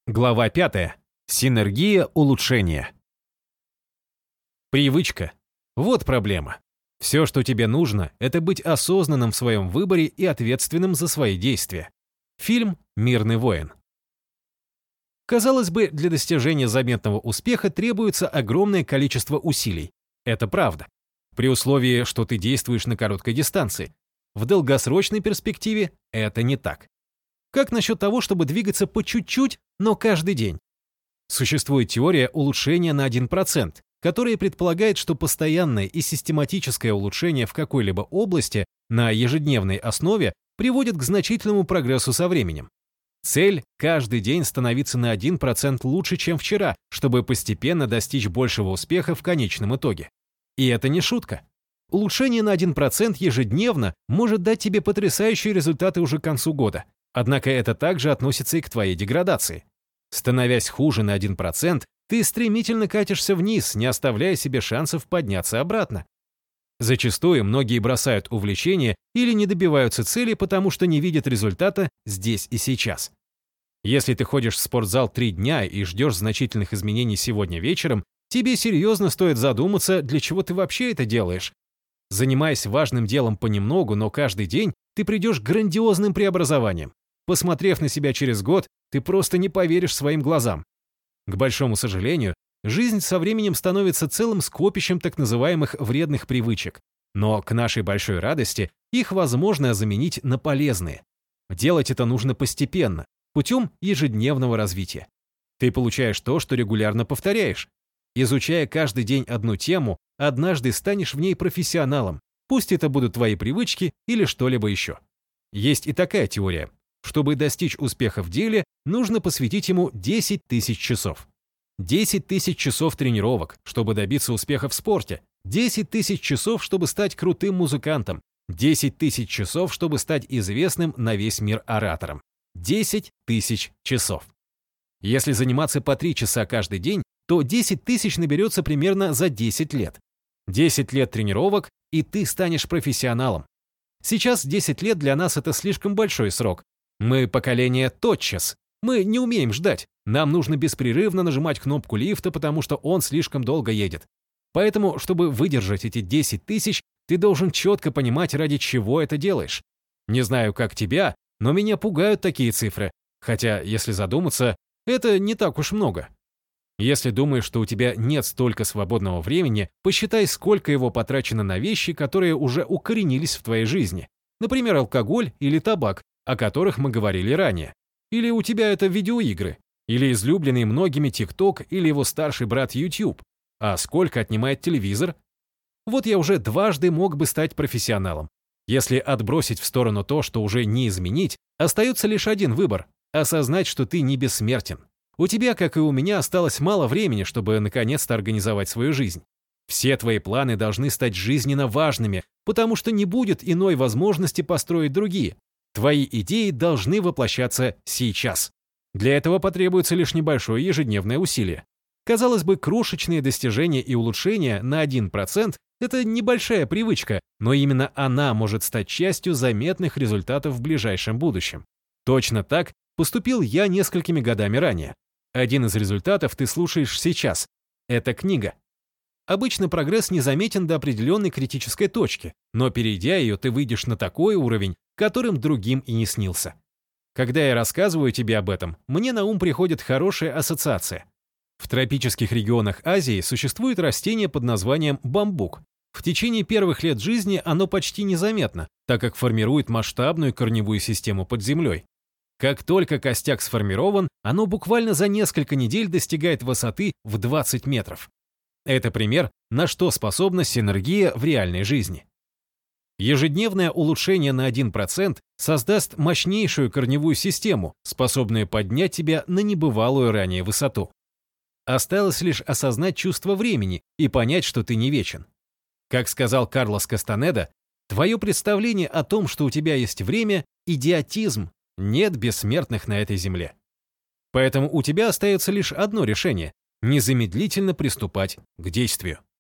Глава 5. Синергия улучшения. Привычка. Вот проблема. Все, что тебе нужно, это быть осознанным в своем выборе и ответственным за свои действия. Фильм «Мирный воин». Казалось бы, для достижения заметного успеха требуется огромное количество усилий. Это правда. При условии, что ты действуешь на короткой дистанции. В долгосрочной перспективе это не так. Как насчет того, чтобы двигаться по чуть-чуть, но каждый день? Существует теория улучшения на 1%, которая предполагает, что постоянное и систематическое улучшение в какой-либо области на ежедневной основе приводит к значительному прогрессу со временем. Цель – каждый день становиться на 1% лучше, чем вчера, чтобы постепенно достичь большего успеха в конечном итоге. И это не шутка. Улучшение на 1% ежедневно может дать тебе потрясающие результаты уже к концу года. Однако это также относится и к твоей деградации. Становясь хуже на 1%, ты стремительно катишься вниз, не оставляя себе шансов подняться обратно. Зачастую многие бросают увлечение или не добиваются цели, потому что не видят результата здесь и сейчас. Если ты ходишь в спортзал 3 дня и ждешь значительных изменений сегодня вечером, тебе серьезно стоит задуматься, для чего ты вообще это делаешь. Занимаясь важным делом понемногу, но каждый день, ты придешь к грандиозным преобразованиям. Посмотрев на себя через год, ты просто не поверишь своим глазам. К большому сожалению, жизнь со временем становится целым скопищем так называемых вредных привычек. Но к нашей большой радости их возможно заменить на полезные. Делать это нужно постепенно, путем ежедневного развития. Ты получаешь то, что регулярно повторяешь. Изучая каждый день одну тему, однажды станешь в ней профессионалом, пусть это будут твои привычки или что-либо еще. Есть и такая теория. Чтобы достичь успеха в деле, нужно посвятить ему 10 тысяч часов. 10 тысяч часов тренировок, чтобы добиться успеха в спорте. 10 тысяч часов, чтобы стать крутым музыкантом. 10 тысяч часов, чтобы стать известным на весь мир оратором. 10 тысяч часов. Если заниматься по 3 часа каждый день, то 10 тысяч наберется примерно за 10 лет. 10 лет тренировок, и ты станешь профессионалом. Сейчас 10 лет для нас это слишком большой срок. Мы поколение тотчас. Мы не умеем ждать. Нам нужно беспрерывно нажимать кнопку лифта, потому что он слишком долго едет. Поэтому, чтобы выдержать эти 10 тысяч, ты должен четко понимать, ради чего это делаешь. Не знаю, как тебя, но меня пугают такие цифры. Хотя, если задуматься, это не так уж много. Если думаешь, что у тебя нет столько свободного времени, посчитай, сколько его потрачено на вещи, которые уже укоренились в твоей жизни. Например, алкоголь или табак, о которых мы говорили ранее. Или у тебя это видеоигры, или излюбленный многими TikTok или его старший брат YouTube. А сколько отнимает телевизор? Вот я уже дважды мог бы стать профессионалом. Если отбросить в сторону то, что уже не изменить, остается лишь один выбор – осознать, что ты не бессмертен. У тебя, как и у меня, осталось мало времени, чтобы наконец-то организовать свою жизнь. Все твои планы должны стать жизненно важными, потому что не будет иной возможности построить другие. Твои идеи должны воплощаться сейчас. Для этого потребуется лишь небольшое ежедневное усилие. Казалось бы, крошечные достижения и улучшения на 1% – это небольшая привычка, но именно она может стать частью заметных результатов в ближайшем будущем. Точно так поступил я несколькими годами ранее. Один из результатов ты слушаешь сейчас. Это книга. Обычно прогресс незаметен до определенной критической точки, но перейдя ее, ты выйдешь на такой уровень, которым другим и не снился. Когда я рассказываю тебе об этом, мне на ум приходит хорошая ассоциация. В тропических регионах Азии существует растение под названием бамбук. В течение первых лет жизни оно почти незаметно, так как формирует масштабную корневую систему под землей. Как только костяк сформирован, оно буквально за несколько недель достигает высоты в 20 метров. Это пример, на что способна синергия в реальной жизни. Ежедневное улучшение на 1% создаст мощнейшую корневую систему, способную поднять тебя на небывалую ранее высоту. Осталось лишь осознать чувство времени и понять, что ты не вечен. Как сказал Карлос Кастанеда, твое представление о том, что у тебя есть время – идиотизм, нет бессмертных на этой земле. Поэтому у тебя остается лишь одно решение – незамедлительно приступать к действию.